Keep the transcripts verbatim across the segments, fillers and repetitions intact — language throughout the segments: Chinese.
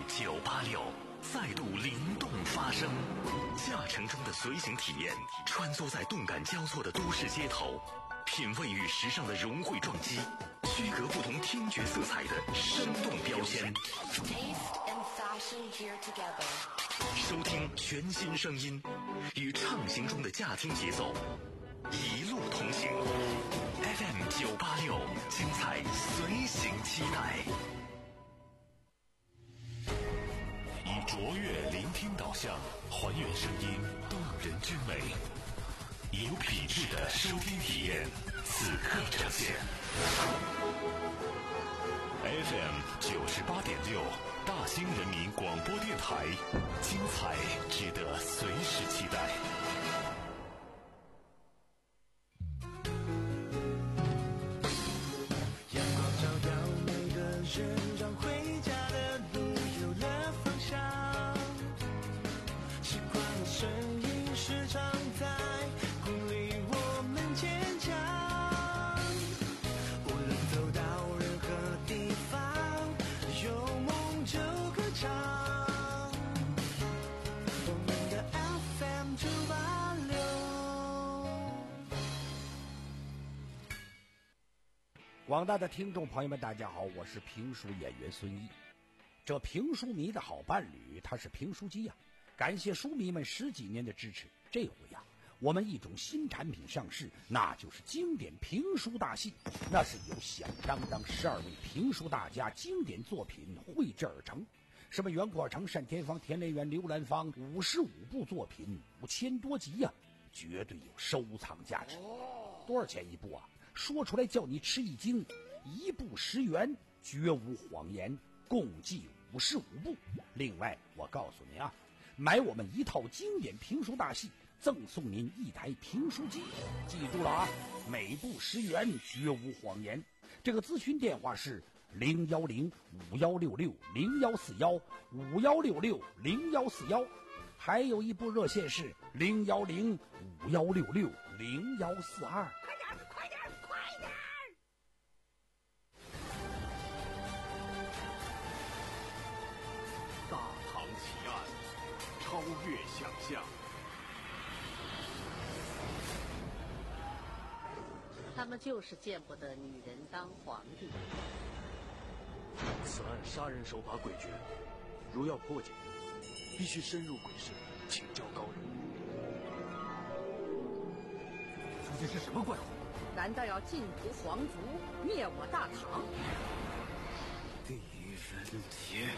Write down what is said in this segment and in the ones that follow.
九八六再度灵动发声，驾乘中的随行体验，穿梭在动感交错的都市街头，品味与时尚的融汇撞击，区隔不同听觉色彩的生动标签。收听全新声音，与畅行中的驾听节奏，一路同行。F M 九八六，精彩随行期待。以卓越聆听导向，还原声音动人之美，以有品质的收听体验，此刻呈现。F M 九十八点六，大兴人民广播电台，精彩值得随时期待。 阳光照耀每个人，让回家的路有了方向。习惯的声音时常在鼓励我们坚强。无论走到任何地方，有梦就歌唱。我们的 F M 九八六。 广大的听众朋友们，大家好，我是评书演员孙毅。这评书迷的好伴侣，他是评书机呀、啊。感谢书迷们十几年的支持，这回呀、啊，我们一种新产品上市，那就是经典评书大戏。那是由响当当十二位评书大家经典作品绘制而成，什么袁阔成、单田芳、田连元、刘兰芳，五十五部作品，五千多集呀、啊，绝对有收藏价值。多少钱一部啊？说出来叫你吃一惊，一部十元，绝无谎言，共计五十五部。另外，我告诉你啊，买我们一套经典评书大戏，赠送您一台评书机。记住了啊，每部十元，绝无谎言。这个咨询电话是零幺零五幺六六零幺四幺五幺六六零幺四幺，还有一部热线是零幺零五幺六六零幺四二。 快点，快点，快点！ 大唐奇案，超越想象。 他们就是见不得女人当皇帝。 此案杀人手法诡谲，如要破解，必须深入鬼市，请教高人。 究竟是什么怪物？难道要尽图皇族，灭我大唐？ 狄仁杰。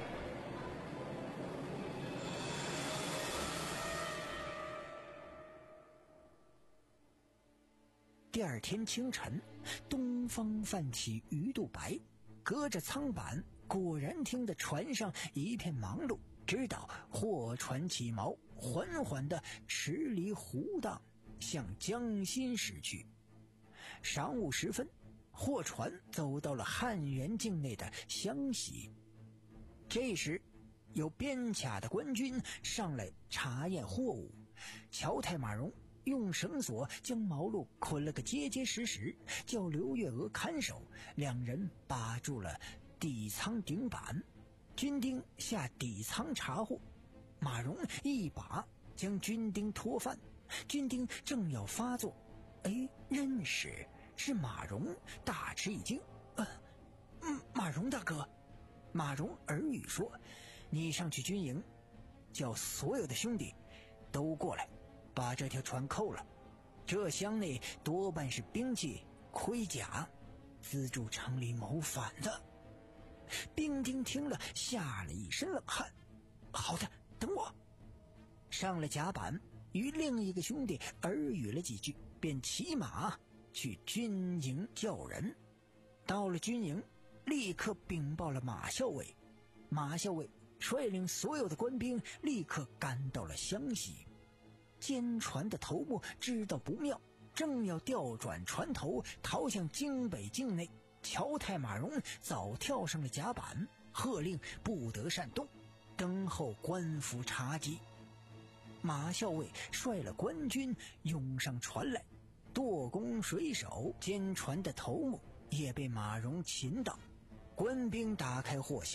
第二天清晨，东方泛起鱼肚白，隔着舱板，果然听得船上一片忙碌，直到货船起锚，缓缓地驶离湖荡，向江心驶去。晌午时分，货船走到了汉源境内的湘西。这时，有边卡的官军上来查验货物，乔太马荣用绳索将毛路捆了个结结实实，叫刘月娥看守，两人把住了底舱顶板。军丁下底舱查获，马荣一把将军丁拖翻，军丁正要发作，哎，认识是马荣，大吃一惊。呃，嗯，马荣大哥。马荣耳语说，你上去军营，叫所有的兄弟都过来，把这条船扣了。这箱内多半是兵器、盔甲，资助城里谋反的。兵丁听了，吓了一身冷汗。好的，等我。上了甲板，与另一个兄弟耳语了几句，便骑马去军营叫人。到了军营，立刻禀报了马校尉。马校尉率领所有的官兵立刻赶到了湘西。监船的头目知道不妙，正要调转船头逃向京北境内，乔太马荣早跳上了甲板，喝令不得擅动，等候官府查缉。马校尉率了官军涌上船来，舵工水手监船的头目也被马荣擒到。官兵打开货箱，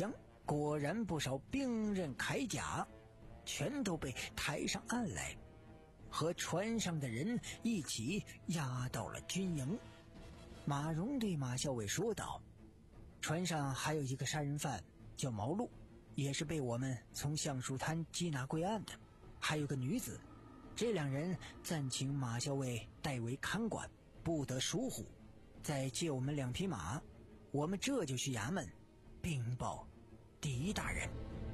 果然不少兵刃铠甲全都被抬上岸来，和船上的人一起押到了军营。马荣对马校尉说道：船上还有一个杀人犯叫毛路，也是被我们从橡树滩缉拿归案的，还有个女子，这两人暂请马校尉代为看管，不得疏忽，再借我们两匹马，我们这就去衙门禀报狄大人。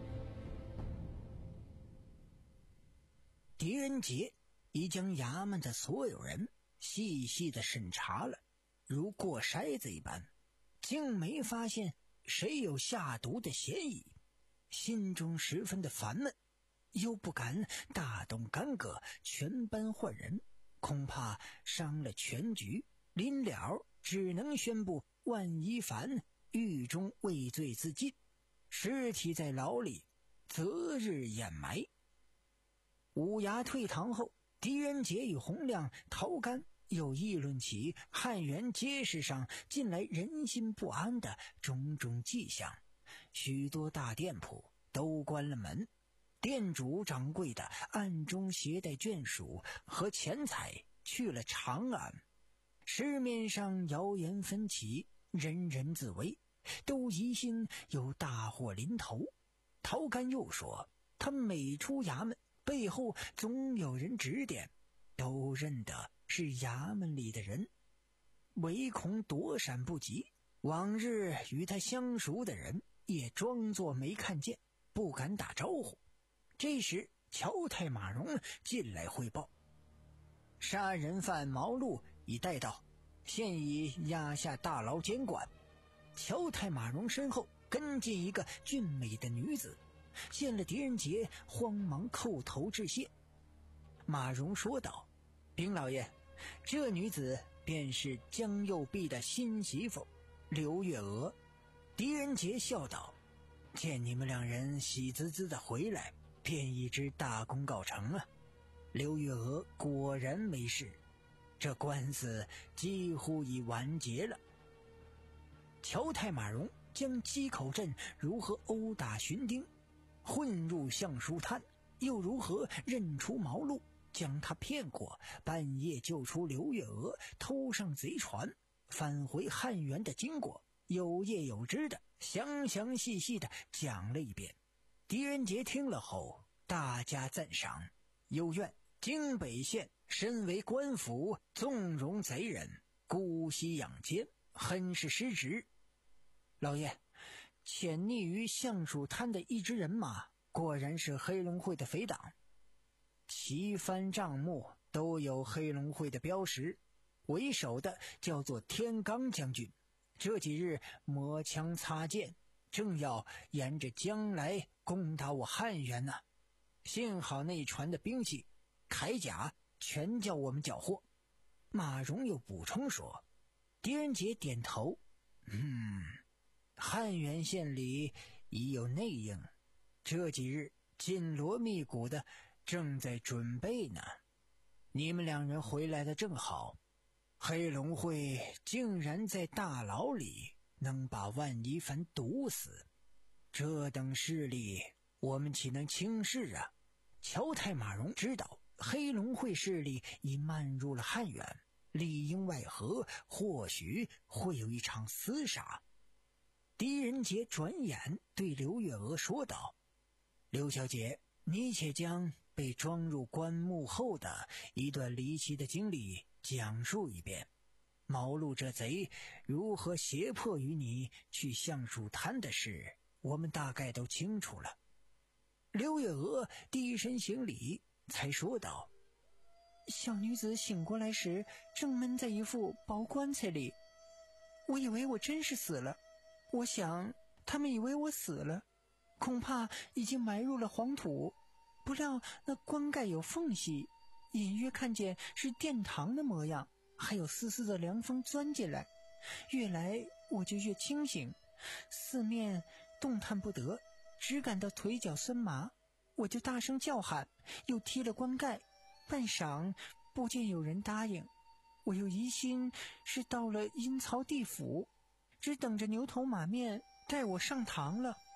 狄仁杰已将衙门的所有人细细的审查了，如过筛子一般，竟没发现谁有下毒的嫌疑，心中十分的烦闷，又不敢大动干戈全班换人，恐怕伤了全局，临了只能宣布万一凡狱中畏罪自尽，尸体在牢里择日掩埋。五衙退堂后，狄仁杰与洪亮、陶干又议论起汉源街市上近来人心不安的种种迹象，许多大店铺都关了门，店主掌柜的暗中携带眷属和钱财去了长安。市面上谣言纷起，人人自危，都疑心有大祸临头。陶干又说，他每出衙门，背后总有人指点，都认得是衙门里的人，唯恐躲闪不及，往日与他相熟的人也装作没看见，不敢打招呼。这时乔太马荣进来汇报，杀人犯毛路已带到，现已押下大牢监管。乔太马荣身后跟进一个俊美的女子，见了狄仁杰，慌忙叩头致谢。马荣说道：禀老爷，这女子便是江右弼的新媳妇刘月娥。狄仁杰笑道：见你们两人喜滋滋的回来，便已知大功告成了。刘月娥果然没事，这官司几乎已完结了。乔太马荣将鸡口镇如何殴打巡丁，混入橡树滩，又如何认出毛路，将他骗过，半夜救出刘月娥，偷上贼船，返回汉源的经过，有叶有枝的详详细细的讲了一遍。狄仁杰听了后大加赞赏，又怨京北县身为官府，纵容贼人，姑息养奸，很是失职。老爷，潜匿于橡树滩的一支人马果然是黑龙会的匪党，旗幡帐幕都有黑龙会的标识，为首的叫做天罡将军，这几日磨枪擦剑，正要沿着江来攻打我汉源呢。幸好那船的兵器铠甲全叫我们缴获。马荣又补充说。狄仁杰点头，嗯，汉源县里已有内应，这几日紧锣密鼓的正在准备呢。你们两人回来的正好，黑龙会竟然在大牢里能把万一凡毒死，这等势力我们岂能轻视啊？乔太马荣知道黑龙会势力已漫入了汉源，里应外合，或许会有一场厮杀。狄仁杰转眼对刘月娥说道：刘小姐，你且将被装入棺木后的一段离奇的经历讲述一遍。毛路这贼如何胁迫于你去橡树滩的事，我们大概都清楚了。刘月娥低身行礼，才说道：小女子醒过来时正闷在一副薄棺材里，我以为我真是死了，我想他们以为我死了，恐怕已经埋入了黄土，不料那棺盖有缝隙，隐约看见是殿堂的模样，还有丝丝的凉风钻进来，越来我就越清醒，四面动弹不得，只感到腿脚酸麻，我就大声叫喊，又踢了棺盖，半晌不见有人答应，我又疑心是到了阴曹地府，只等着牛头马面带我上堂了。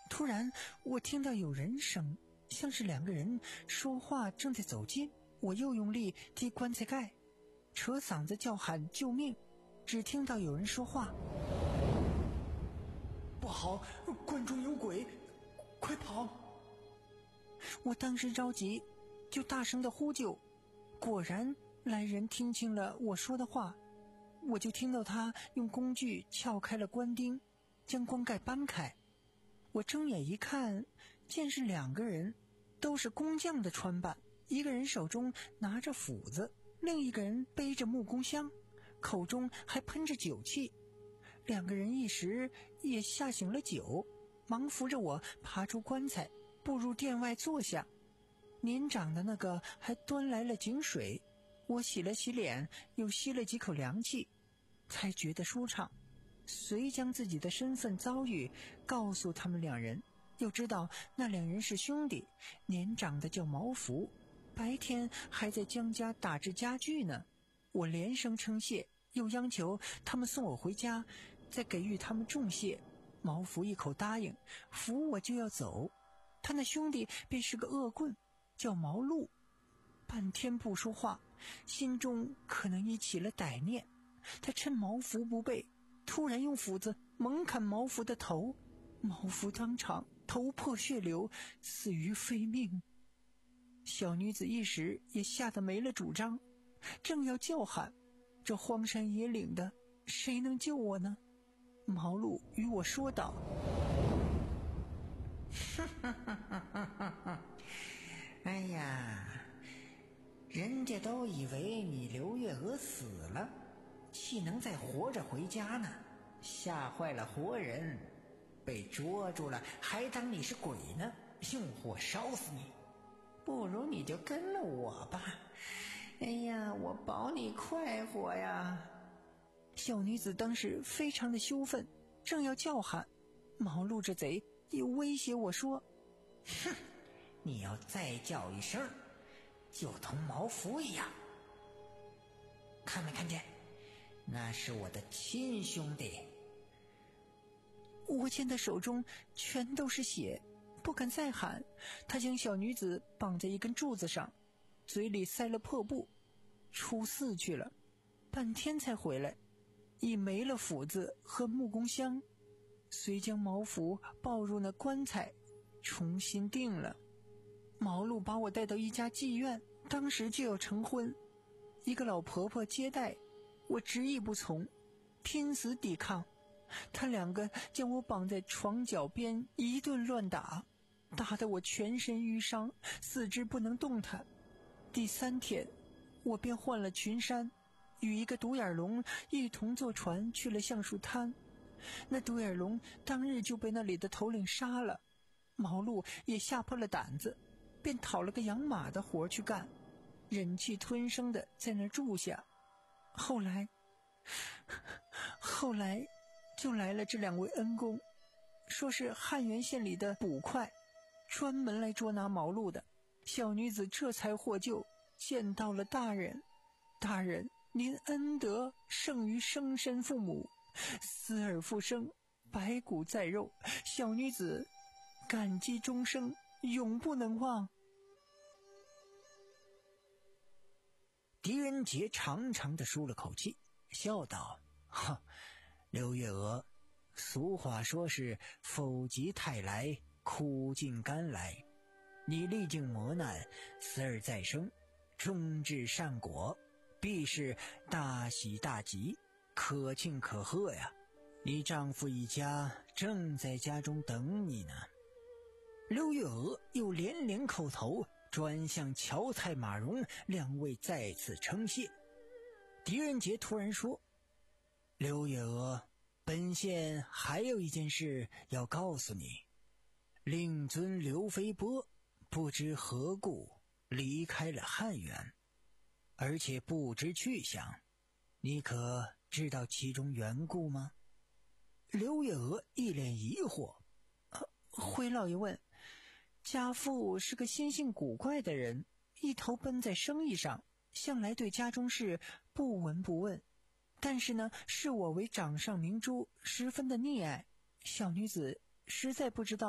突然我听到有人声，像是两个人说话正在走近。我又用力踢棺材盖，扯嗓子叫喊救命，只听到有人说话： 不好，棺中有鬼，快跑！ 我当时着急，就大声的呼救。果然来人听清了我说的话，我就听到他用工具撬开了棺钉，将棺盖搬开。我睁眼一看，见是两个人，都是工匠的穿扮，一个人手中拿着斧子，另一个人背着木工箱，口中还喷着酒气。两个人一时也吓醒了酒，忙扶着我爬出棺材，步入殿外坐下。年长的那个还端来了井水，我洗了洗脸，又吸了几口凉气，才觉得舒畅。遂将自己的身份遭遇告诉他们两人，又知道那两人是兄弟，年长的叫毛福，白天还在江家打制家具呢。我连声称谢，又央求他们送我回家，再给予他们重谢。毛福一口答应，扶我就要走。他那兄弟便是个恶棍，叫毛路，半天不说话，心中可能已起了歹念。他趁毛福不备，突然用斧子猛砍毛福的头，毛福当场头破血流，死于非命。小女子一时也吓得没了主张，正要叫喊，这荒山野岭的，谁能救我呢？毛路与我说道： 哎呀，人家都以为你刘月娥死了，岂能再活着回家呢？吓坏了活人，被捉住了还当你是鬼呢，用火烧死你。不如你就跟了我吧，哎呀，我保你快活呀。 小女子当时非常的羞愤，正要叫喊，毛路这贼又威胁我说： 哼，你要再叫一声，就同毛福一样。看没看见？那是我的亲兄弟。 我见他手中全都是血，不敢再喊。他将小女子绑在一根柱子上，嘴里塞了破布，出寺去了，半天才回来，已没了斧子和木工箱，遂将毛福抱入那棺材，重新定了。毛路把我带到一家妓院，当时就要成婚，一个老婆婆接待，我执意不从，拼死抵抗。他两个将我绑在床脚边一顿乱打，打得我全身淤伤，四肢不能动弹。第三天我便换了群山，与一个独眼龙一同坐船去了橡树滩。那独眼龙当日就被那里的头领杀了，毛路也吓破了胆子，便讨了个养马的活去干，忍气吞声的在那住下。后来后来就来了这两位恩公，说是汉源县里的捕快，专门来捉拿毛路的。小女子这才获救，见到了大人。大人，您恩德胜于生身父母，死而复生，白骨在肉，小女子感激终生，永不能忘。 狄仁杰长长的舒了口气，笑道：哈，刘月娥，俗话说是否极泰来，苦尽甘来。你历经磨难，死而再生，终至善果，必是大喜大吉，可庆可贺呀。你丈夫一家正在家中等你呢。刘月娥又连连叩头，转向乔太马荣两位再次称谢。狄仁杰突然说：刘月娥，本县还有一件事要告诉你。令尊刘飞波不知何故离开了汉源，而且不知去向，你可知道其中缘故吗？刘月娥一脸疑惑。 呃、回老爷问，家父是个心性古怪的人，一头奔在生意上，向来对家中事不闻不问，但是呢，视我为掌上明珠，十分的溺爱。小女子实在不知道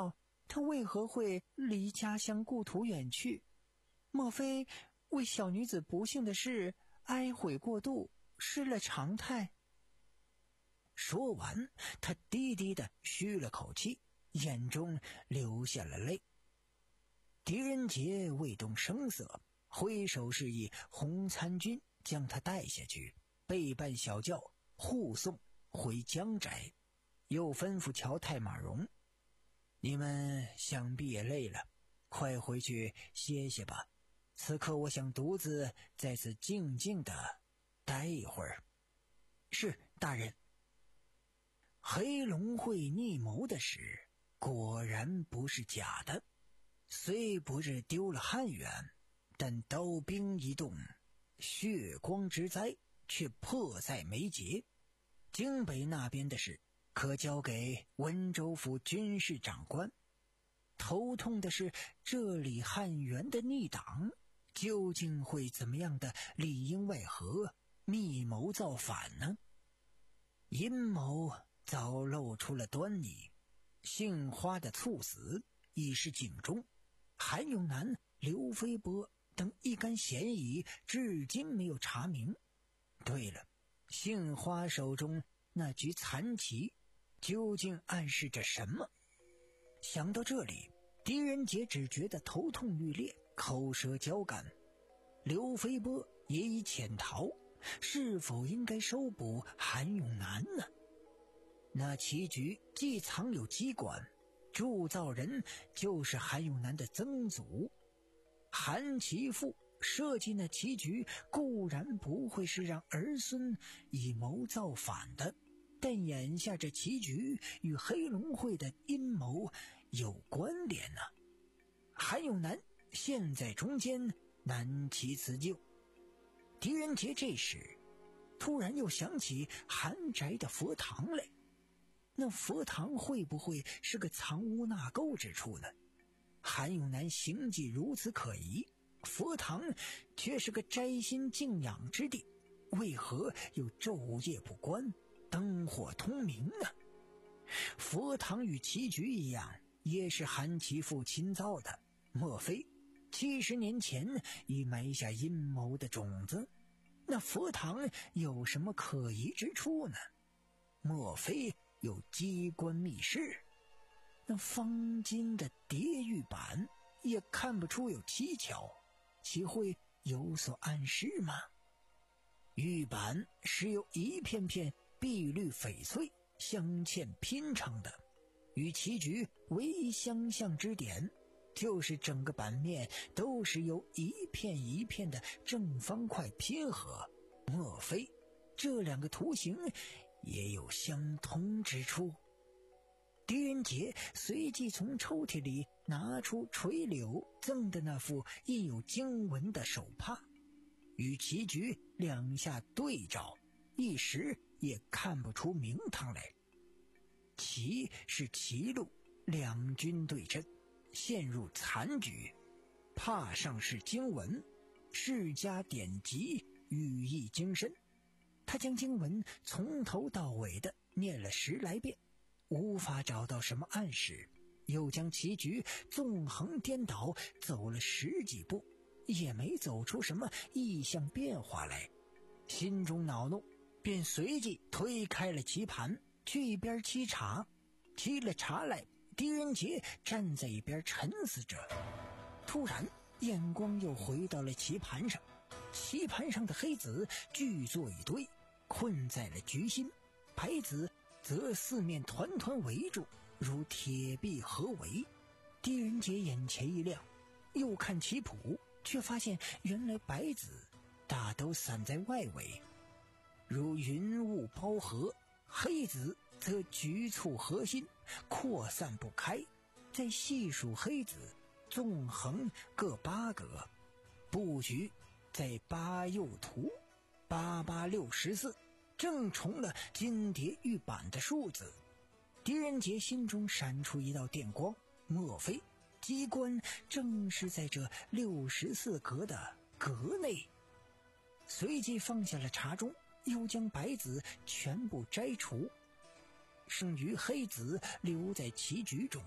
他为何会离家乡故土远去？莫非为小女子不幸的事哀悔过度，失了常态？说完，他低低地吁了口气，眼中流下了泪。狄仁杰未动声色，挥手示意洪参军将他带下去，备办小轿护送回江宅，又吩咐乔太马荣：你们想必也累了，快回去歇歇吧。此刻我想独自在此静静地待一会儿。是，大人。黑龙会逆谋的事果然不是假的，虽不是丢了汉元，但刀兵一动，血光之灾却迫在眉睫。京北那边的事可交给温州府军事长官，头痛的是这里汉元的逆党究竟会怎么样的里应外合，密谋造反呢？阴谋早露出了端倪，杏花的猝死已是警钟，韩永南、刘飞波等一干嫌疑至今没有查明。对了，杏花手中那局残棋究竟暗示着什么？想到这里，狄仁杰只觉得头痛欲裂，口舌交干。刘飞波也已潜逃，是否应该收捕韩永南呢？那棋局既藏有机关，铸造人就是韩永南的曾祖。韩其父设计那棋局固然不会是让儿孙以谋造反的，但眼下这棋局与黑龙会的阴谋有关联呢、啊。韩永南陷在中间，难其辞救。狄仁杰这时突然又想起韩宅的佛堂来，那佛堂会不会是个藏污纳垢之处呢？韩永南行迹如此可疑，佛堂却是个斋心静养之地，为何又昼夜不关，灯火通明呢？佛堂与棋局一样，也是韩其父亲造的，莫非七十年前已埋下阴谋的种子？那佛堂有什么可疑之处呢？莫非有机关密室？那方巾的叠玉板也看不出有蹊跷，岂会有所暗示吗？玉板是由一片片碧绿翡翠镶嵌拼成的，与棋局唯一相像之点就是整个版面都是由一片一片的正方块拼合，莫非这两个图形也有相通之处？狄仁杰随即从抽屉里拿出垂柳赠的那副印有经文的手帕，与棋局两下对照，一时也看不出名堂来。棋是棋路，两军对阵，陷入残局。帕上是经文，世家典籍，语意精深。他将经文从头到尾的念了十来遍，无法找到什么暗示，又将棋局纵横颠倒走了十几步，也没走出什么异象变化来。心中恼怒，便随即推开了棋盘，去一边沏茶。沏了茶来，狄仁杰站在一边沉思着，突然眼光又回到了棋盘上，棋盘上的黑子聚作一堆，困在了局心，白子则四面团团围住，如铁壁合围。狄仁杰眼前一亮，又看棋谱，却发现原来白子大都散在外围，如云雾包合，黑子则局促核心，扩散不开。再细数黑子，纵横各八格，布局在八右图，八八六十四，正重了金蝶玉板的数字。狄仁杰心中闪出一道电光，莫非机关正是在这六十四格的格内？随即放下了茶盅，又将白子全部摘除，剩余黑子留在棋局中。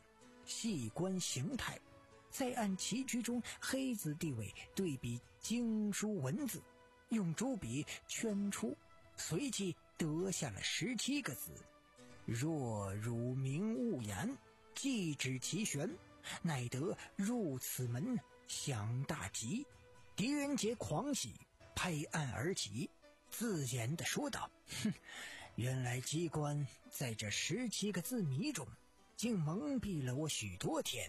细观形态，再按棋局中黑子地位对比经书文字，用朱笔圈出，随即得下了十七个字：若汝明勿言，既指其玄，乃得入此门享大吉。狄仁杰狂喜，拍案而起，自言地说道：哼，原来机关在这十七个字谜中竟蒙蔽了我许多天。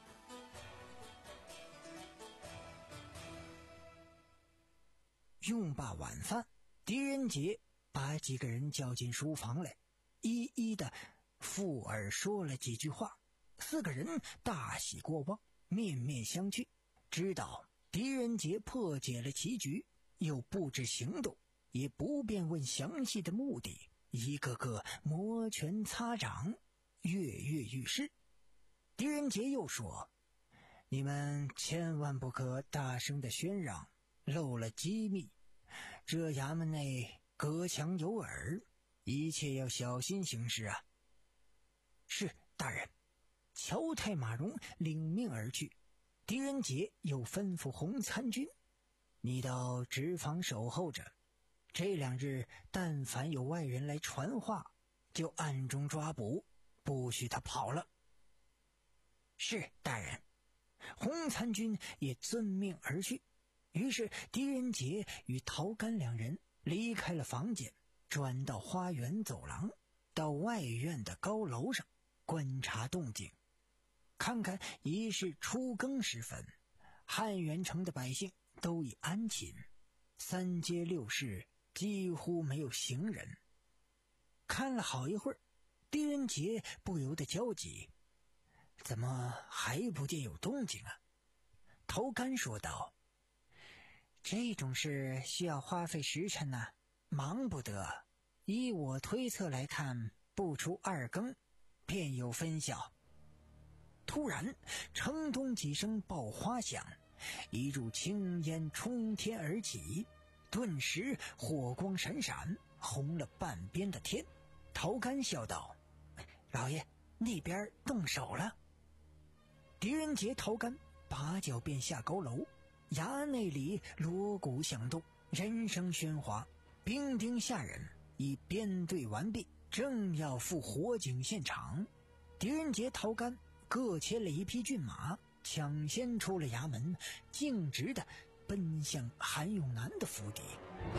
用罢晚饭，狄仁杰把几个人叫进书房来，一一的附耳说了几句话。四个人大喜过望，面面相觑，知道狄仁杰破解了棋局，又布置行动，也不便问详细的目的，一个个摩拳擦掌，跃跃欲试。狄仁杰又说：你们千万不可大声的喧嚷，漏了机密，这衙门内隔墙有耳，一切要小心行事啊。是，大人。乔太马荣领命而去。狄仁杰又吩咐洪参军：你到直房守候着，这两日但凡有外人来传话，就暗中抓捕，不许他跑了。是，大人。洪参军也遵命而去。于是狄仁杰与陶干两人离开了房间，转到花园走廊，到外院的高楼上观察动静。看看已是初更时分，汉元城的百姓都已安寝，三街六市几乎没有行人。看了好一会儿，狄仁杰不由得焦急：怎么还不见有动静啊？陶干说道：这种事需要花费时辰呢、啊，忙不得。依我推测来看，不出二更便有分晓。突然城东几声爆花响，一柱青烟冲天而起，顿时火光闪闪，红了半边的天。陶干笑道：老爷，那边动手了。狄仁杰、陶干拔脚便下高楼，衙内里锣鼓响动，人声喧哗，兵丁下人已编队完毕，正要赴火警现场。狄仁杰、陶干各牵了一匹骏马，抢先出了衙门，径直的奔向韩永南的府邸。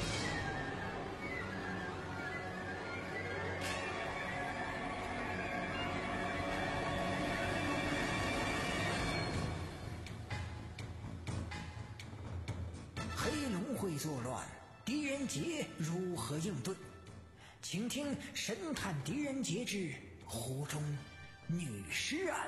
黑龙会作乱，狄仁杰如何应对？请听神探狄仁杰之湖中女尸案。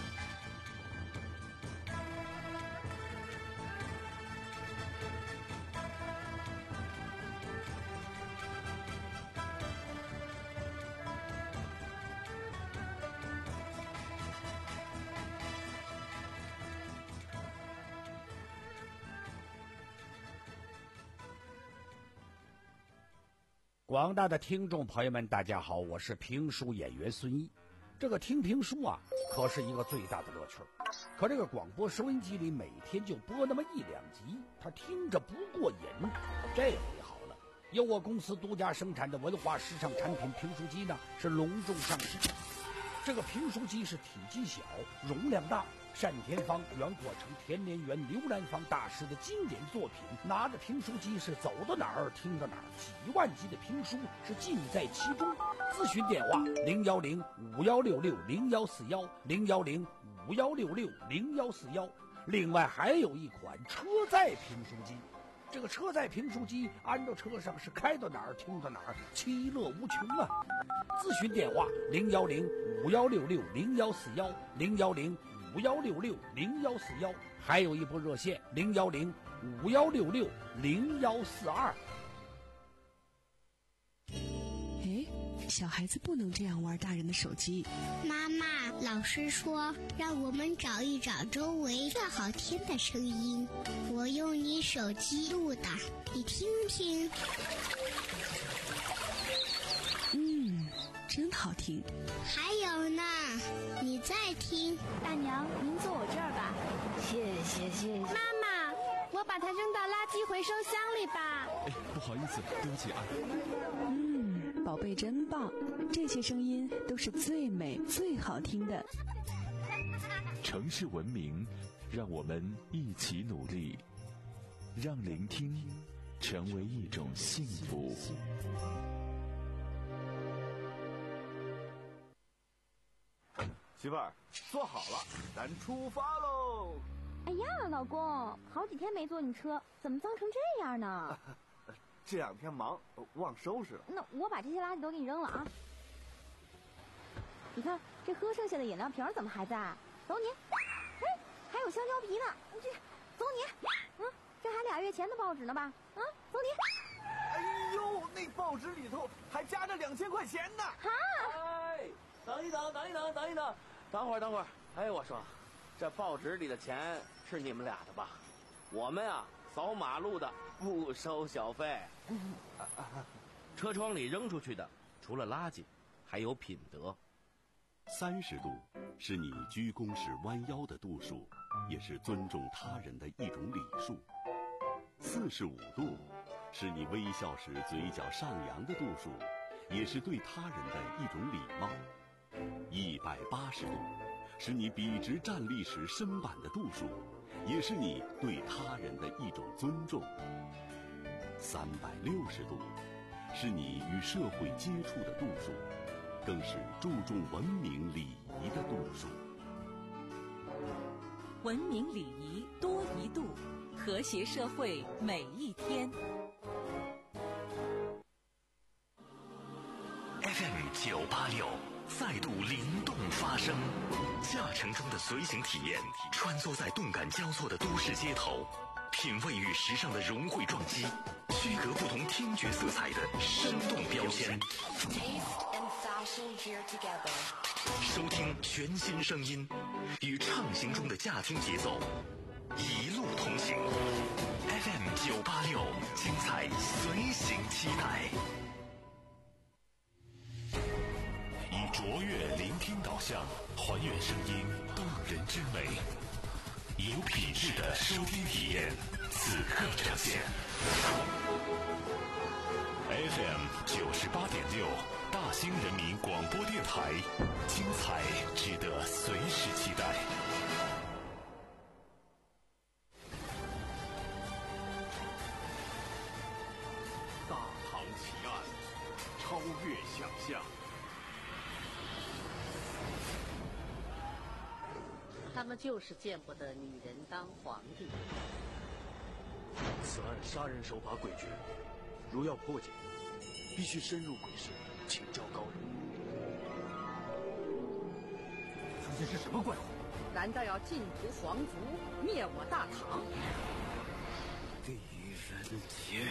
广大的听众朋友们，大家好，我是评书演员孙一。这个听评书啊，可是一个最大的乐趣。可这个广播收音机里每天就播那么一两集，他听着不过瘾。这回好了，由我公司独家生产的文化时尚产品评书机呢，是隆重上市。这个评书机是体积小，容量大，单田芳、袁国成、田连元、刘兰芳大师的经典作品，拿着评书机是走到哪儿听到哪儿，几万集的评书是尽在其中。咨询电话零幺零五幺六六零幺四幺零幺零五幺六六零幺四幺。另外还有一款车载评书机，这个车载评书机安到车上是开到哪儿听到哪儿，其乐无穷啊！咨询电话零幺零五幺六六零幺四幺零幺零五幺六六零幺四幺，还有一部热线零幺零五幺六六零幺四二。 哎，小孩子不能这样玩大人的手机。 妈妈，老师说让我们找一找周围最好听的声音，我用你手机录的，你听听。 嗯，真好听。 还有呢，你再爱听。 大娘，您坐我这儿吧。 谢谢谢谢。 妈妈，我把它扔到垃圾回收箱里吧。 哎，不好意思，对不起啊。 嗯，宝贝真棒，这些声音都是最美最好听的。 城市文明，让我们一起努力，让聆听成为一种幸福。 媳妇儿，坐好了，咱出发喽！ 哎呀，老公，好几天没坐你车，怎么脏成这样呢？ 这两天忙，忘收拾了。 那我把这些垃圾都给你扔了啊！你看，这喝剩下的饮料瓶怎么还在？走你！哎，还有香蕉皮呢，这走你！嗯，这还俩月前的报纸呢吧？啊，走你！ 哎呦，那报纸里头还夹着两千块钱呢！ 啊！ 哎，等一等，等一等，等一等，等会儿，等会儿。哎，我说，这报纸里的钱是你们俩的吧？我们啊，扫马路的不收小费。车窗里扔出去的，除了垃圾，还有品德。 三十度是你鞠躬时弯腰的度数，也是尊重他人的一种礼数。四十五度是你微笑时嘴角上扬的度数，也是对他人的一种礼貌。一百八十度是你笔直站立时身板的度数，也是你对他人的一种尊重。三百六十度是你与社会接触的度数，更是注重文明礼仪的度数。 文明礼仪多一度，和谐社会每一天。 F M 九八六再度灵动发声，驾乘中的随行体验，穿梭在动感交错的都市街头，品味与时尚的融汇撞击，区隔不同听觉色彩的生动标签。收听全新声音，与畅行中的驾听节奏，一路同行。F M 九八六，精彩随行期待。以卓越聆听导向，还原声音动人之美，有品质的收听体验，此刻呈现。F M 九十八点六，大兴人民广播电台，精彩值得随时期待。 大唐奇案，超越想象。 他们就是见不得女人当皇帝。 此案杀人手法诡谲，如要破解，必须深入鬼市，请教高人。 究竟是什么怪物？ 难道要尽屠皇族，灭我大唐？ 狄仁杰。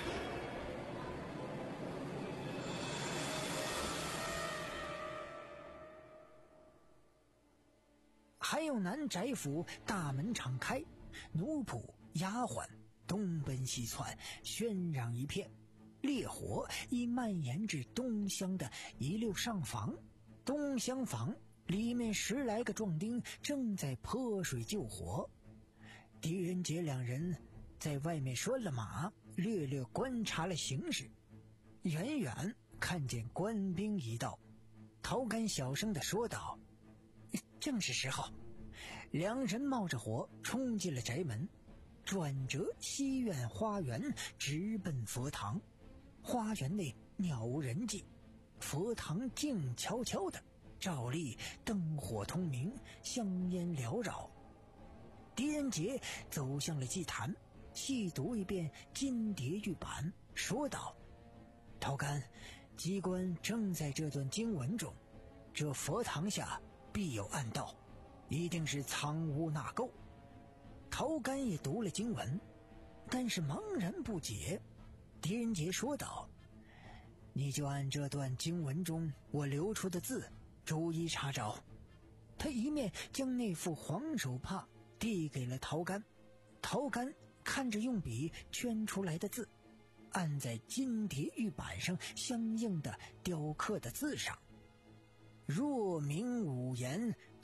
还有南宅府大门敞开，奴仆丫鬟东奔西窜，喧嚷一片。烈火已蔓延至东厢的一溜上房，东厢房里面十来个壮丁正在泼水救火。狄仁杰两人在外面拴了马，略略观察了形势，远远看见官兵一到，陶干小声地说道：“正是时候。”两人冒着火冲进了宅门，转折西院花园，直奔佛堂。花园内鸟无人迹，佛堂静悄悄的，照例灯火通明，香烟缭绕。狄仁杰走向了祭坛，细读一遍金蝶玉板，说道：“陶干，机关正在这段经文中，这佛堂下必有暗道，一定是藏污纳垢。”陶干也读了经文，但是茫然不解。狄仁杰说道：“你就按这段经文中我留出的字逐一查找。”他一面将那副黄手帕递给了陶干，陶干看着用笔圈出来的字，按在金蝶玉板上相应的雕刻的字上：“若明五言，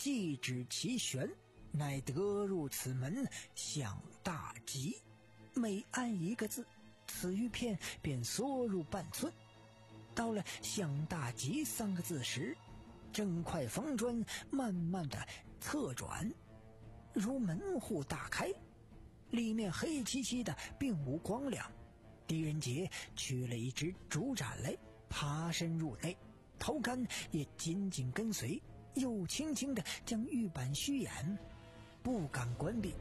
既知其玄，乃得入此门，享大吉。每按一个字，此玉片便缩入半寸。到了享大吉三个字时，整块方砖慢慢的侧转，如门户大开，里面黑漆漆的，并无光亮。狄仁杰取了一支竹盏来，爬身入内，陶干也紧紧跟随，又轻轻地将玉板虚掩，不敢关闭。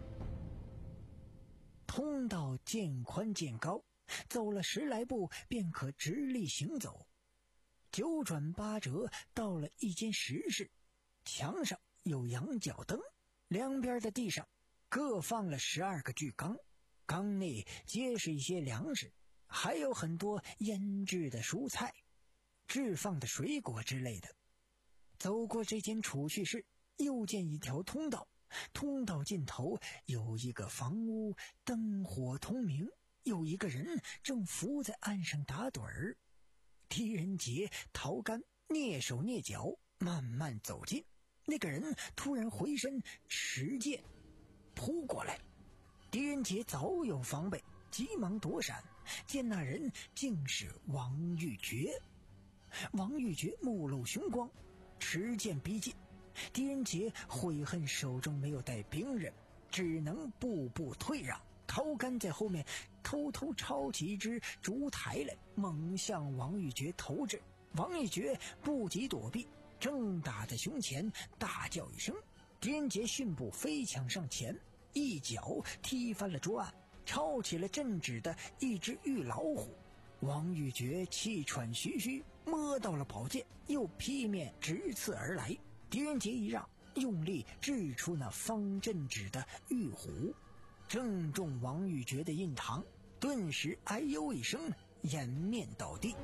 通道渐宽渐高，走了十来步便可直立行走。九转八折到了一间石室，墙上有羊角灯，两边的地上各放了十二个巨缸，缸内皆是一些粮食，还有很多腌制的蔬菜、置放的水果之类的。走过这间储蓄室，又见一条通道，通道尽头有一个房屋，灯火通明，有一个人正伏在岸上打盹儿。狄仁杰、陶干蹑手蹑脚慢慢走近，那个人突然回身持剑扑过来。狄仁杰早有防备，急忙躲闪，见那人竟是王玉珏。王玉珏目露凶光，持剑逼近。狄仁杰悔恨手中没有带兵刃，只能步步退让。陶干在后面偷偷抄起一只烛台来，猛向王玉珏投掷。王玉珏不及躲避，正打在胸前，大叫一声。狄仁杰迅步飞抢上前，一脚踢翻了桌案，抄起了镇纸的一只玉老虎。王玉珏气喘吁吁，摸到了宝剑，又劈面直刺而来。狄仁杰一让，用力掷出那方镇纸的玉虎，正中王玉珏的印堂，顿时哎呦一声，掩面倒地。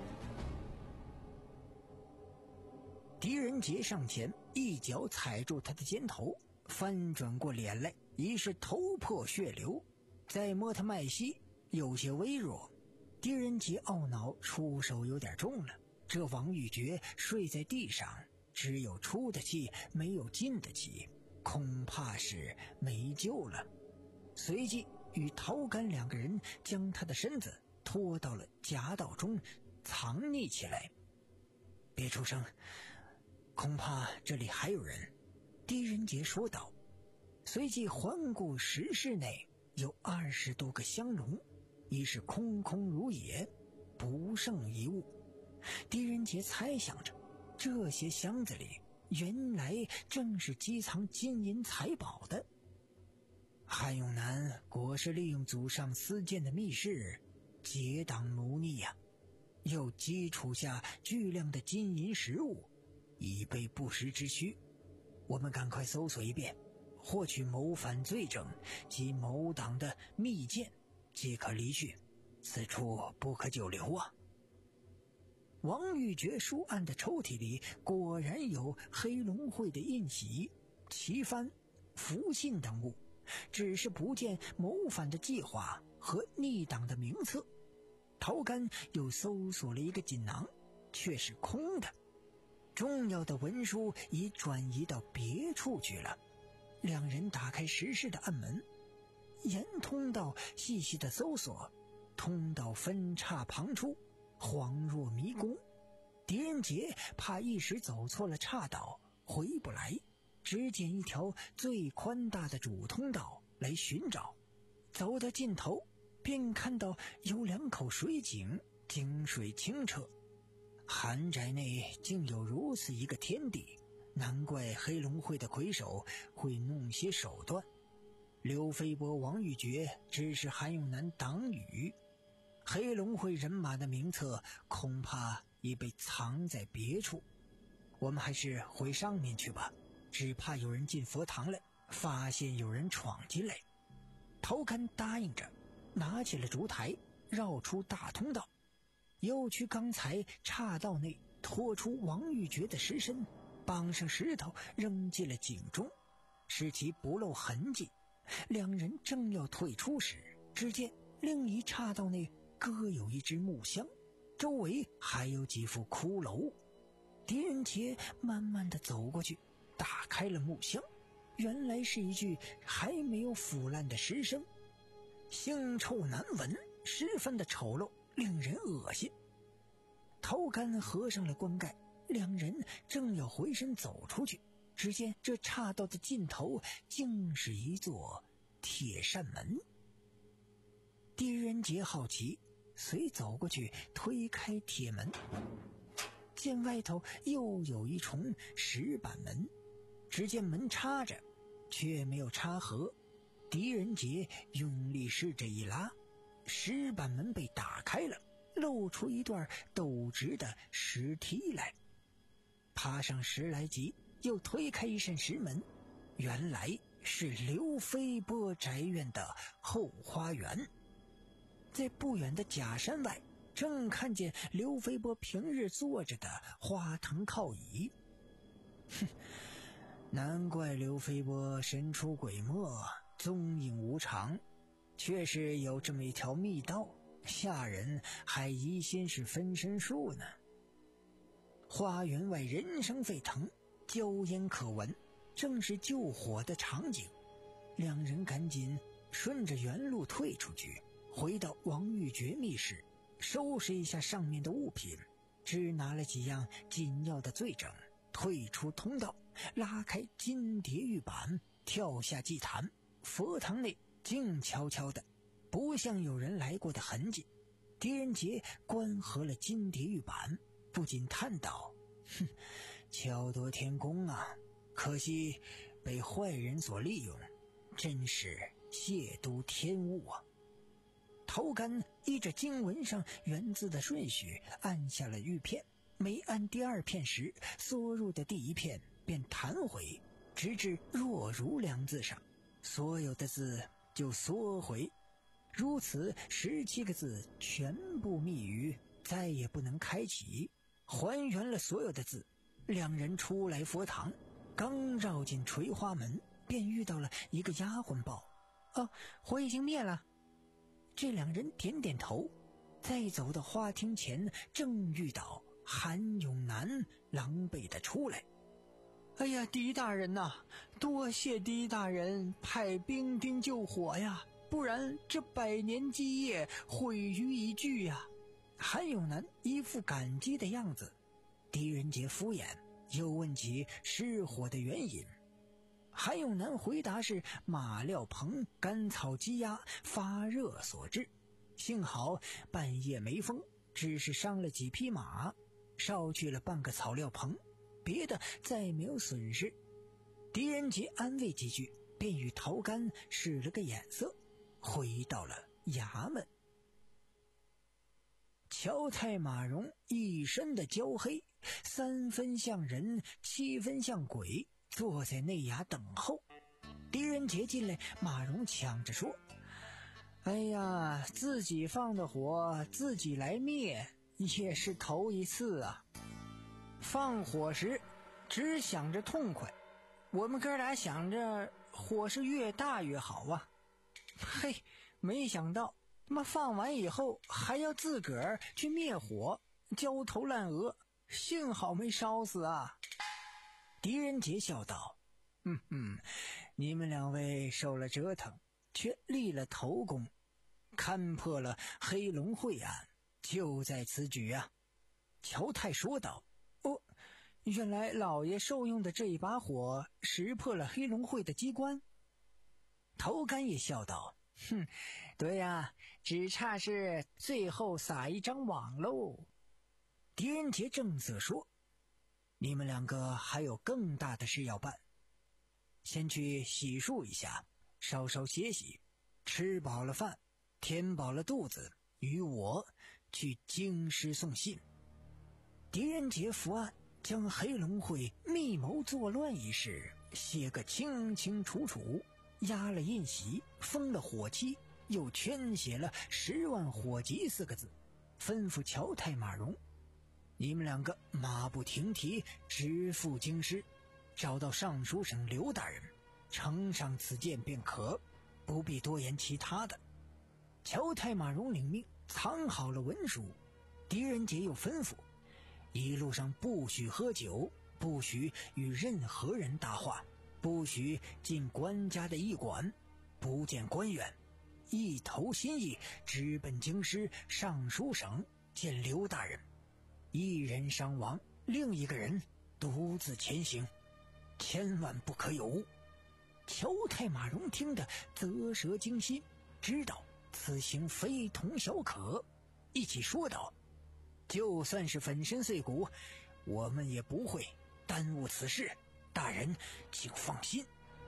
狄仁杰上前一脚踩住他的肩头，翻转过脸来，已是头破血流。再摸他脉息，有些微弱。狄仁杰懊恼出手有点重了，这王玉珏睡在地上，只有出的气没有进的气，恐怕是没救了。随即与陶干两个人将他的身子拖到了夹道中，藏匿起来。别出声，恐怕这里还有人，狄仁杰说道。随即环顾石室内，有二十多个香笼，已是空空如也，不剩一物。狄仁杰猜想着，这些箱子里原来正是积藏金银财宝的。韩永南果是利用祖上私建的密室结党谋逆呀、啊，又积储下巨量的金银食物，以备不时之需。我们赶快搜索一遍，获取谋反罪证及谋党的密件，即可离去，此处不可久留啊。王玉珏书案的抽屉里果然有黑龙会的印玺、旗幡、符信等物，只是不见谋反的计划和逆党的名册。陶干又搜索了一个锦囊，却是空的，重要的文书已转移到别处去了。两人打开石室的暗门，沿通道细细的搜索，通道分岔旁出，恍若迷宫。狄仁杰怕一时走错了岔道回不来，只捡一条最宽大的主通道来寻找。走到尽头，便看到有两口水井，井水清澈。韩宅内竟有如此一个天地，难怪黑龙会的魁首会弄些手段。刘飞波、王玉珏只是韩永南党羽，黑龙会人马的名册恐怕已被藏在别处。我们还是回上面去吧，只怕有人进佛堂来，发现有人闯进来。陶干答应着，拿起了烛台，绕出大通道，又去刚才岔道内拖出王玉珏的尸身，绑上石头扔进了井中，使其不露痕迹。两人正要退出时，只见另一岔道内各有一只木箱，周围还有几副骷髅。狄仁杰慢慢地走过去， 打开了木箱，原来是一具还没有腐烂的尸身，腥臭难闻，十分的丑陋，令人恶心。头干合上了棺盖，两人正要回身走出去，只见这岔道的尽头竟是一座铁扇门。狄仁杰好奇，遂走过去推开铁门，见外头又有一重石板门，只见门插着，却没有插合。狄仁杰用力试着一拉，石板门被打开了，露出一段陡直的石梯来。爬上十来级，又推开一扇石门，原来是刘飞波宅院的后花园。在不远的假山外，正看见刘飞波平日坐着的花藤靠椅。哼，难怪刘飞波神出鬼没，踪影无常，确实有这么一条密道，下人还疑心是分身术呢。花园外人声沸腾，硝烟可闻，正是救火的场景。两人赶紧顺着原路退出去，回到王玉珏密室，收拾一下上面的物品，只拿了几样紧要的罪证，退出通道，拉开金蝶玉板，跳下祭坛。佛堂内静悄悄的，不像有人来过的痕迹。狄仁杰关合了金蝶玉板，不禁叹道：哼，巧夺天工啊，可惜被坏人所利用，真是亵渎天物啊。头干依着经文上原字的顺序按下了玉片，每按第二片时，缩入的第一片便弹回，直至若如两字上，所有的字就缩回。如此十七个字全部密语，再也不能开启，还原了所有的字。两人出来佛堂，刚绕进垂花门，便遇到了一个丫鬟报：哦，火已经灭了。这两人点点头，再走到花厅前，正遇到韩永南狼狈地出来。哎呀，狄大人呐、啊，多谢狄大人派兵丁救火呀，不然这百年基业毁于一炬呀。韩永南一副感激的样子，狄仁杰敷衍，又问起失火的原因。韩永南回答是马料棚干草积压发热所致，幸好半夜没风，只是伤了几匹马，烧去了半个草料棚，别的再没有损失。狄仁杰安慰几句，便与头干使了个眼色，回到了衙门。乔太马荣一身的焦黑，三分像人，七分像鬼，坐在内衙等候。狄仁杰进来，马荣抢着说：哎呀，自己放的火自己来灭，也是头一次啊。放火时只想着痛快，我们哥俩想着火是越大越好啊。嘿，没想到他妈放完以后还要自个儿去灭火，焦头烂额，幸好没烧死啊。狄仁杰笑道：嗯嗯，你们两位受了折腾，却立了头功，勘破了黑龙会案，就在此举啊。乔太说道：哦，原来老爷受用的这一把火识破了黑龙会的机关。头干也笑道：哼，对呀，只差是最后撒一张网喽。狄仁杰正色说：你们两个还有更大的事要办，先去洗漱一下，稍稍歇息，吃饱了饭，填饱了肚子，与我去京师送信。狄仁杰伏案，将黑龙会密谋作乱一事写个清清楚楚，压了印玺，封了火漆，又圈写了十万火急四个字，吩咐乔太马荣：你们两个马不停蹄直赴京师，找到尚书省刘大人，呈上此件便可，不必多言其他的。乔太马荣领命，藏好了文书。狄仁杰又吩咐：一路上不许喝酒， 不许与任何人搭话，不许进官家的驿馆，不见官员，一头心意直奔京师尚书省见刘大人。一人伤亡，另一个人独自前行，千万不可有误。乔太马荣听得啧舌惊心，知道此行非同小可，一起说道：就算是粉身碎骨，我们也不会耽误此事，大人请放心。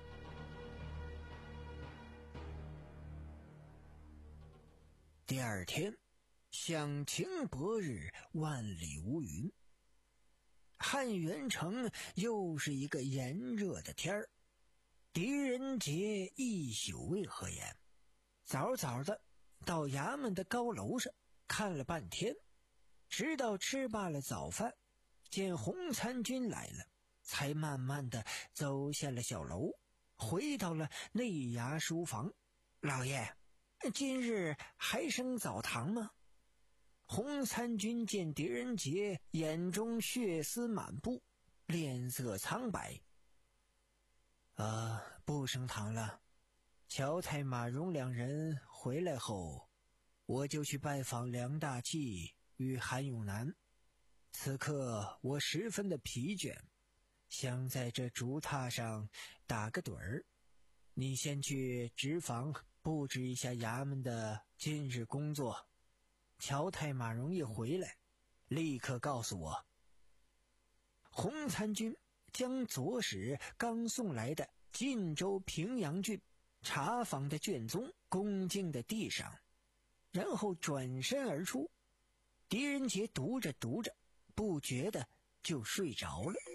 第二天，响晴博日，万里无云。汉元城又是一个炎热的天儿。狄仁杰一宿未合眼，早早的到衙门的高楼上看了半天，直到吃罢了早饭，见洪参军来了，才慢慢的走下了小楼，回到了内衙书房。老爷，今日还升早堂吗？洪参军见狄仁杰眼中血丝满布，脸色苍白。啊，不升堂了。乔太马荣两人回来后，我就去拜访梁大器与韩永南。此刻我十分的疲倦，想在这竹榻上打个盹儿。你先去直房布置一下衙门的今日工作。乔太马荣一回来，立刻告诉我。洪参军将左使刚送来的晋州平阳郡查访的卷宗恭敬地递上，然后转身而出。狄仁杰读着读着，不觉得就睡着了。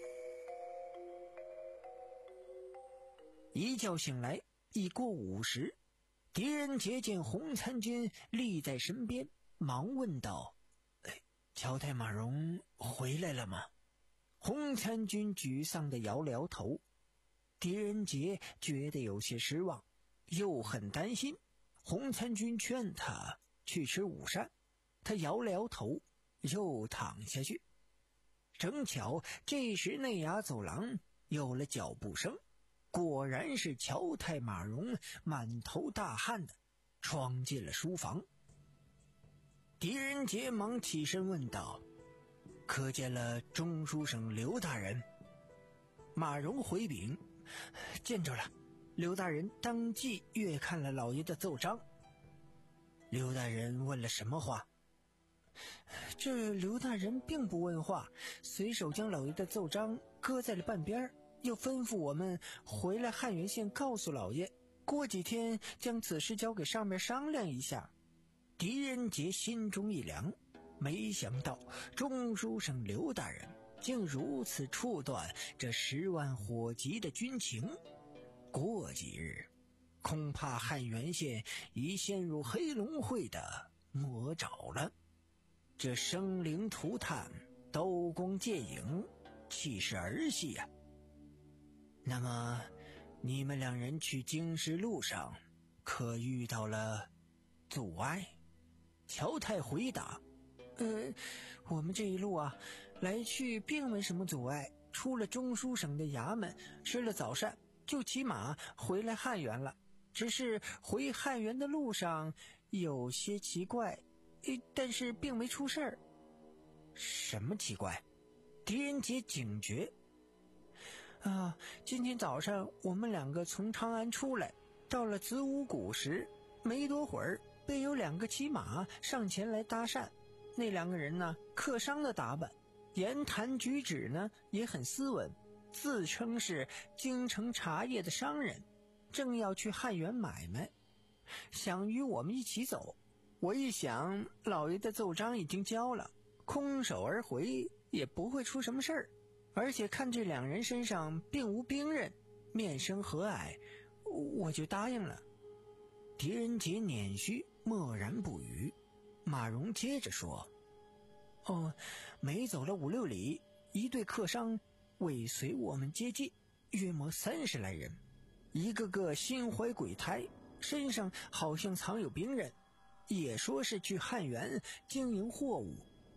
一觉醒来，已过午时。狄仁杰见洪参军立在身边，忙问道：哎，乔太马荣回来了吗？洪参军沮丧地摇了摇头。狄仁杰觉得有些失望，又很担心。洪参军劝他去吃午膳，他摇了摇头，又躺下去。正巧这时内衙走廊有了脚步声，果然是乔太马荣满头大汗的闯进了书房。狄仁杰忙起身问道：可见了中书省刘大人？马荣回禀：见着了。刘大人当即阅看了老爷的奏章。刘大人问了什么话？这刘大人并不问话，随手将老爷的奏章搁在了半边，又吩咐我们回来汉源县告诉老爷，过几天将此事交给上面商量一下。狄仁杰心中一凉，没想到中书省刘大人竟如此触断这十万火急的军情。过几日，恐怕汉源县已陷入黑龙会的魔爪了。这生灵涂炭，刀光剑影，岂是儿戏呀、啊？那么你们两人去京师路上可遇到了阻碍？乔太回答：呃，我们这一路啊，来去并没什么阻碍，出了中书省的衙门，吃了早膳，就骑马回来汉源了。只是回汉源的路上有些奇怪，但是并没出事儿。什么奇怪？狄仁杰警觉。啊，今天早上我们两个从长安出来，到了子午谷时，没多会儿便有两个骑马上前来搭讪。那两个人呢，客商的打扮，言谈举止呢也很斯文，自称是京城茶叶的商人，正要去汉源买卖，想与我们一起走。我一想，老爷的奏章已经交了，空手而回也不会出什么事儿，而且看这两人身上并无兵刃，面生和蔼，我就答应了。狄仁杰捻须默然不语。马荣接着说：哦，没走了五六里，一队客商尾随我们接近，约莫三十来人，一个个心怀鬼胎，身上好像藏有兵刃，也说是去汉源经营货物，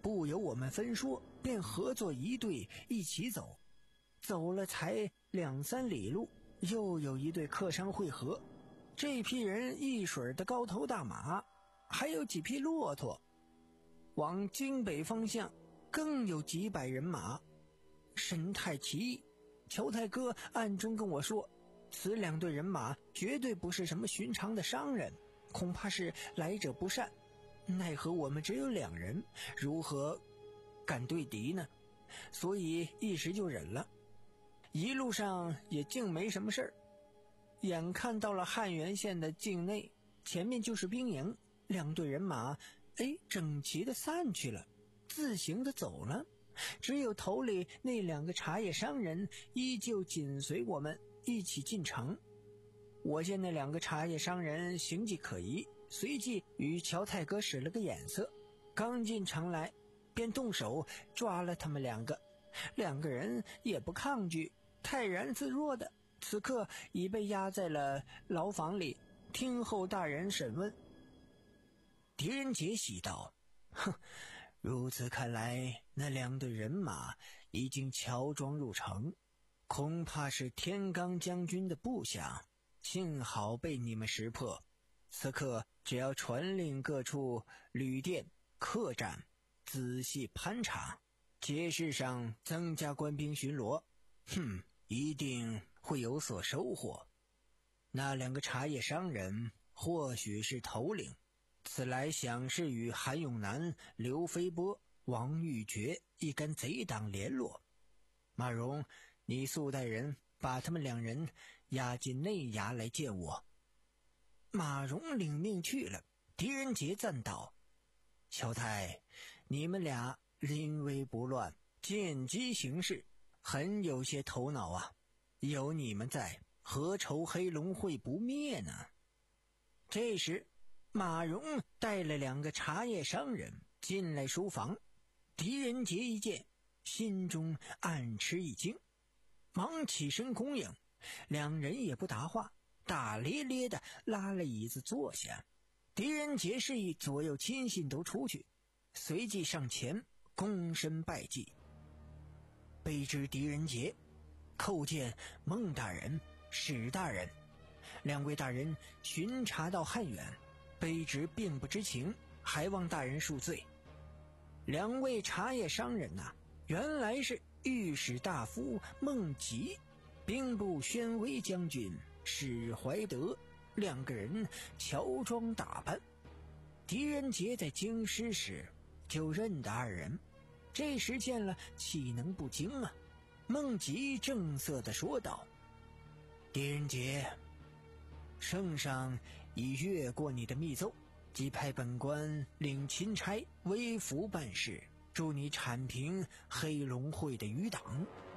不由我们分说，便合作一队一起走。走了才两三里路，又有一队客商会合。这批人一水的高头大马，还有几匹骆驼。往京北方向更有几百人马，神态奇异。乔太哥暗中跟我说，此两队人马绝对不是什么寻常的商人，恐怕是来者不善。奈何我们只有两人，如何敢对敌呢？所以一时就忍了。一路上也竟没什么事儿。眼看到了汉源县的境内，前面就是兵营，两队人马哎，整齐的散去了，自行的走了。只有头里那两个茶叶商人依旧紧随我们一起进城。我见那两个茶叶商人形迹可疑，随即与乔太哥使了个眼色，刚进城来便动手抓了他们两个。两个人也不抗拒，泰然自若的，此刻已被押在了牢房里，听候大人审问。狄仁杰喜道：哼，如此看来，那两队人马已经乔装入城，恐怕是天罡将军的部下，幸好被你们识破。此刻只要传令各处旅店、客栈，仔细盘查，街市上增加官兵巡逻，哼，一定会有所收获。那两个茶叶商人或许是头领，此来想是与韩永南、刘飞波、王玉珏一干贼党联络。马荣，你速带人把他们两人押进内衙来见我。马荣领命去了。狄仁杰赞道：乔太，你们俩临危不乱，见机行事，很有些头脑啊。有你们在，何愁黑龙会不灭呢？这时马荣带了两个茶叶商人进来书房。狄仁杰一见，心中暗吃一惊，忙起身恭迎。两人也不答话，大咧咧的拉了椅子坐下。狄仁杰示意左右亲信都出去，随即上前躬身拜祭。卑职狄仁杰叩见孟大人、史大人。两位大人巡查到汉远，卑职并不知情，还望大人恕罪。两位茶叶商人呐、啊，原来是御史大夫孟吉、兵部宣威将军史怀德，两个人乔装打扮。狄仁杰在京师时就认得二人，这时见了岂能不惊啊？孟吉正色地说道：狄仁杰，圣上已阅过你的密奏，即派本官领钦差微服办事，助你铲平黑龙会的余党。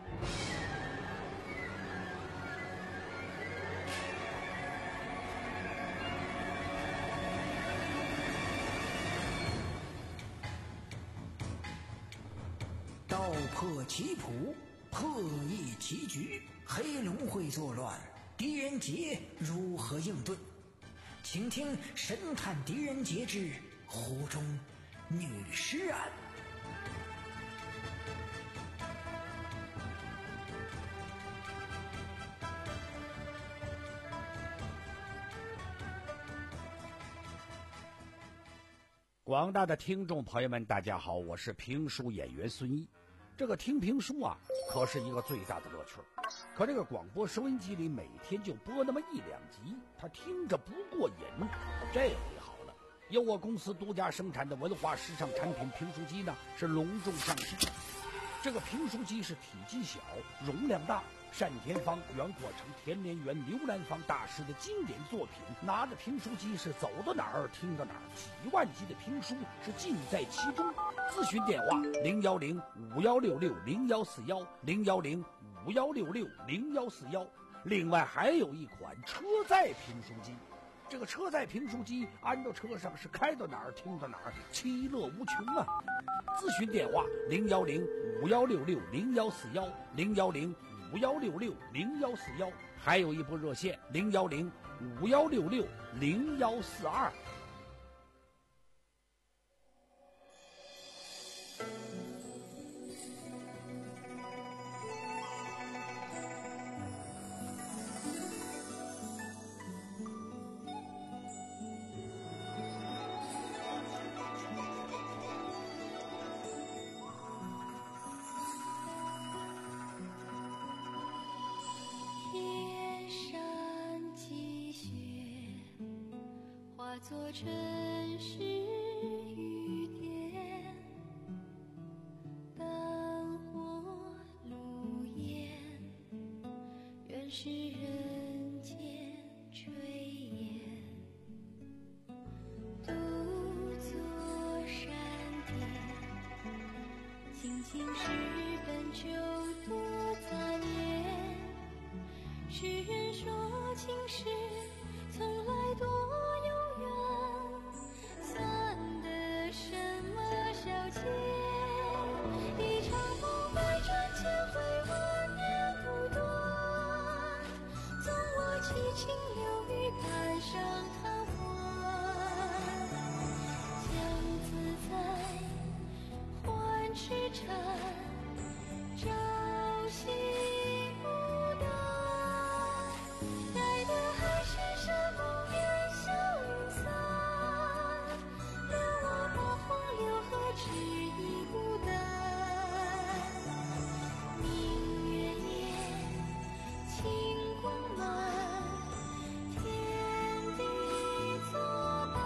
道破棋谱，破译棋局，黑龙会作乱，狄仁杰如何应对？请听神探狄仁杰之湖中女尸案。 广大的听众朋友们，大家好，我是评书演员孙一。这个听评书啊，可是一个最大的乐趣。可这个广播收音机里每天就播那么一两集，他听着不过瘾。这回好了，由我公司独家生产的文化时尚产品评书机呢，是隆重上市。这个评书机是体积小，容量大，单田芳、袁阔成、田连元、刘兰芳大师的经典作品，拿着评书机是走到哪儿听到哪儿，几万集的评书是尽在其中。咨询电话零幺零五幺六六零幺四幺零幺零五幺六六零幺四幺。另外还有一款车载评书机，这个车载评书机安到车上是开到哪儿听到哪儿，其乐无穷啊！咨询电话零幺零五幺六六零幺四幺零幺零五幺六六零幺四幺，还有一部热线零幺零五幺六六零幺四二。 作尘世雨点，灯火炉烟，原是人间炊烟。独坐山巅，静静是本就多杂念。世人说情事从来多悠远，算得什么小钱？一场梦百转千回，万年不断，纵我七情六欲，攀上贪欢。将自在换痴缠，朝夕无端。爱的海誓山盟，烟消云散，留我把荒流和只一孤单。明月夜，清光满，天地作伴。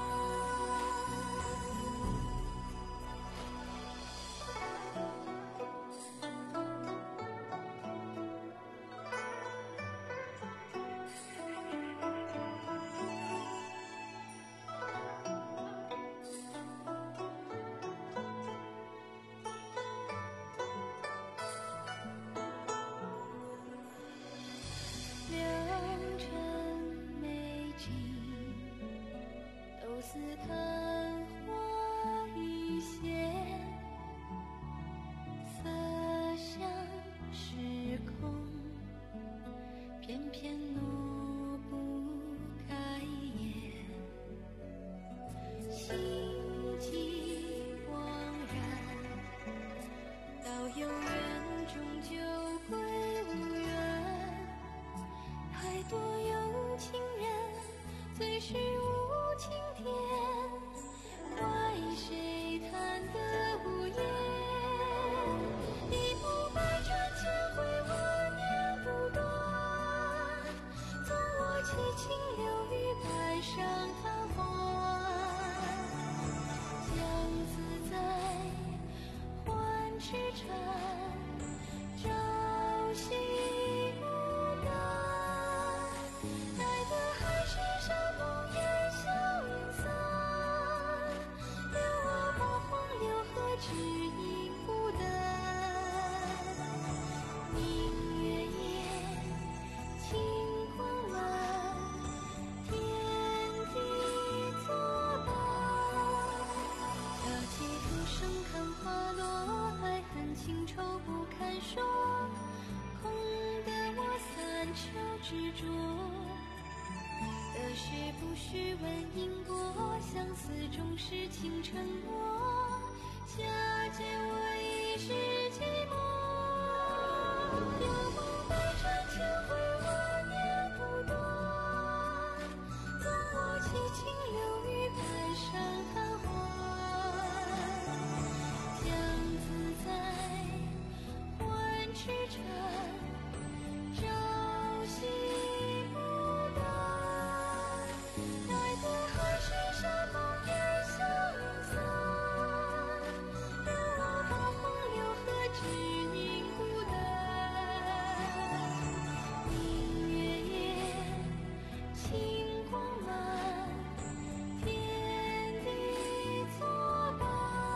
良辰美景，都似昙花一现，色香时空，偏偏挪不开眼。心悸惘然，到有缘终究归无缘。太多有情人，最是无情天，怪谁谈得无言？一幕百转千回，万年不断，纵我七情六欲，攀上贪欢。将自在换痴缠，朝夕无端。爱的海誓山盟，烟消云散，留我把荒流和只一孤单。明月夜，清光满，天地作伴。假期浮生看花落，爱恨情仇不堪说，空得我三秋执着。得失不须问因果，相思终是情承诺，下界我已是寂寞。有梦百转千回，万年不断，纵我七情六欲，攀上贪欢。将自在换痴缠，朝夕无端。爱的海誓山盟，烟消云散，留我把荒流和只一孤单。明月夜，清光满，天地作伴。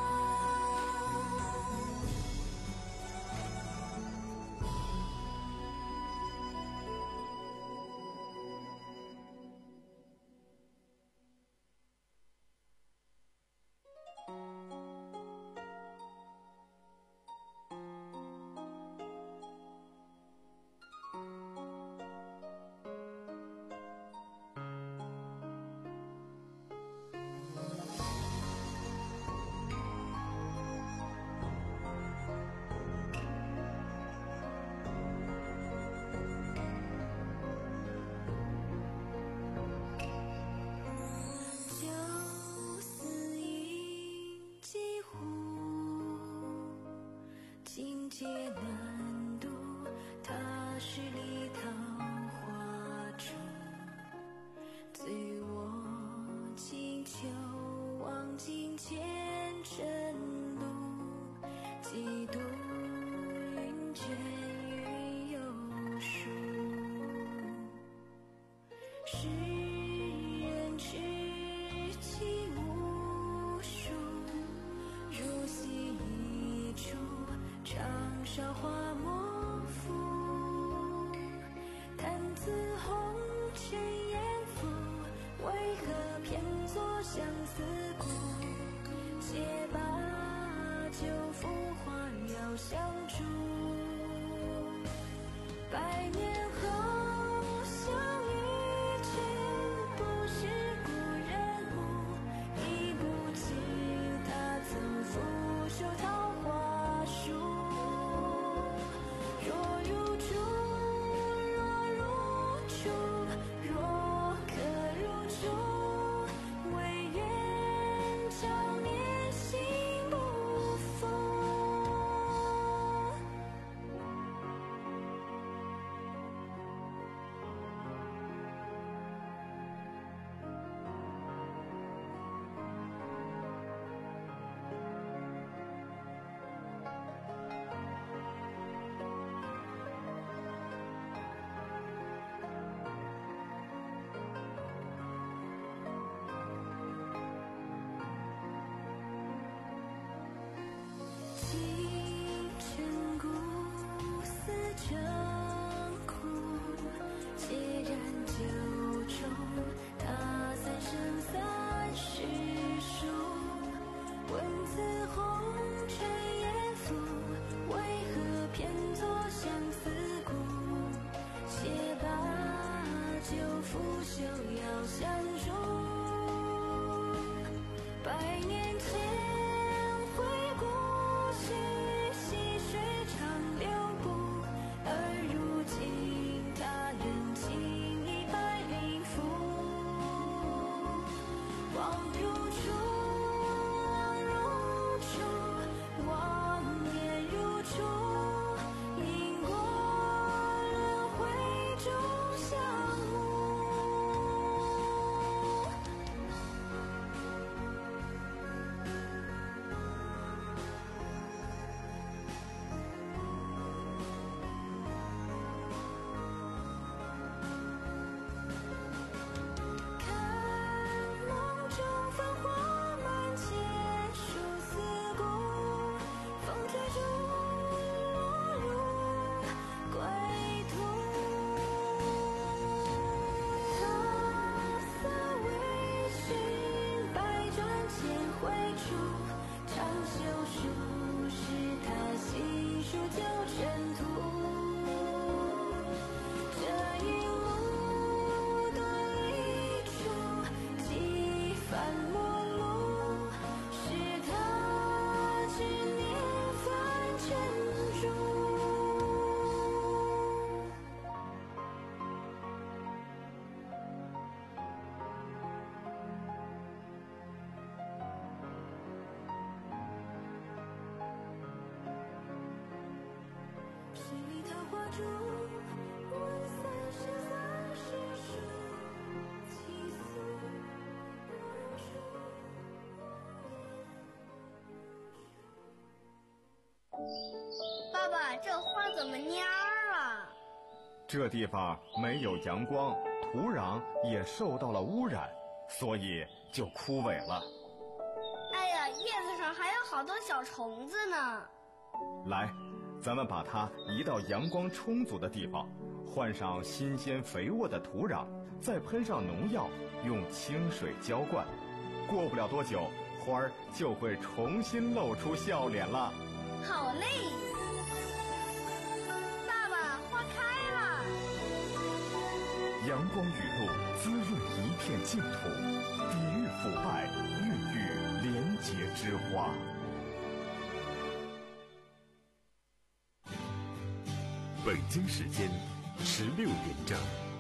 酒肆饮几壶，境界难渡，他是梨桃花出，醉我相思苦，结把酒浮花鸟相助。百年后相遇，却不是故人母，忆不起他曾俯首桃花树。若如初，若如初，若可如初，唯愿常年心不负。清晨古寺正苦，孑然酒中，他三生三世书。问此红尘艳福，为何偏作相思苦？且把酒拂袖遥相助。百年前回顾，细水长流不，而如今他人情已百灵符。望如初，望如初，望念如初，因果轮回中相误。梦中繁花满街，殊思故，风吹竹落入归途。他色微醺，百转千回处，长袖书是他细数旧尘土。这一路多离处，几番陌路，是他执念凡尘中。十里桃花竹，问三生三世书，起诉论述。 爸爸，这花怎么蔫儿啊？ 这地方没有阳光，土壤也受到了污染，所以就枯萎了。 哎呀，叶子上还有好多小虫子呢。 来，咱们把它移到阳光充足的地方，换上新鲜肥沃的土壤，再喷上农药，用清水浇灌。过不了多久，花儿就会重新露出笑脸了。 好嘞，爸爸，花开了。 阳光雨露滋润一片净土，抵御腐败，孕育廉洁之花。 北京时间十六点整。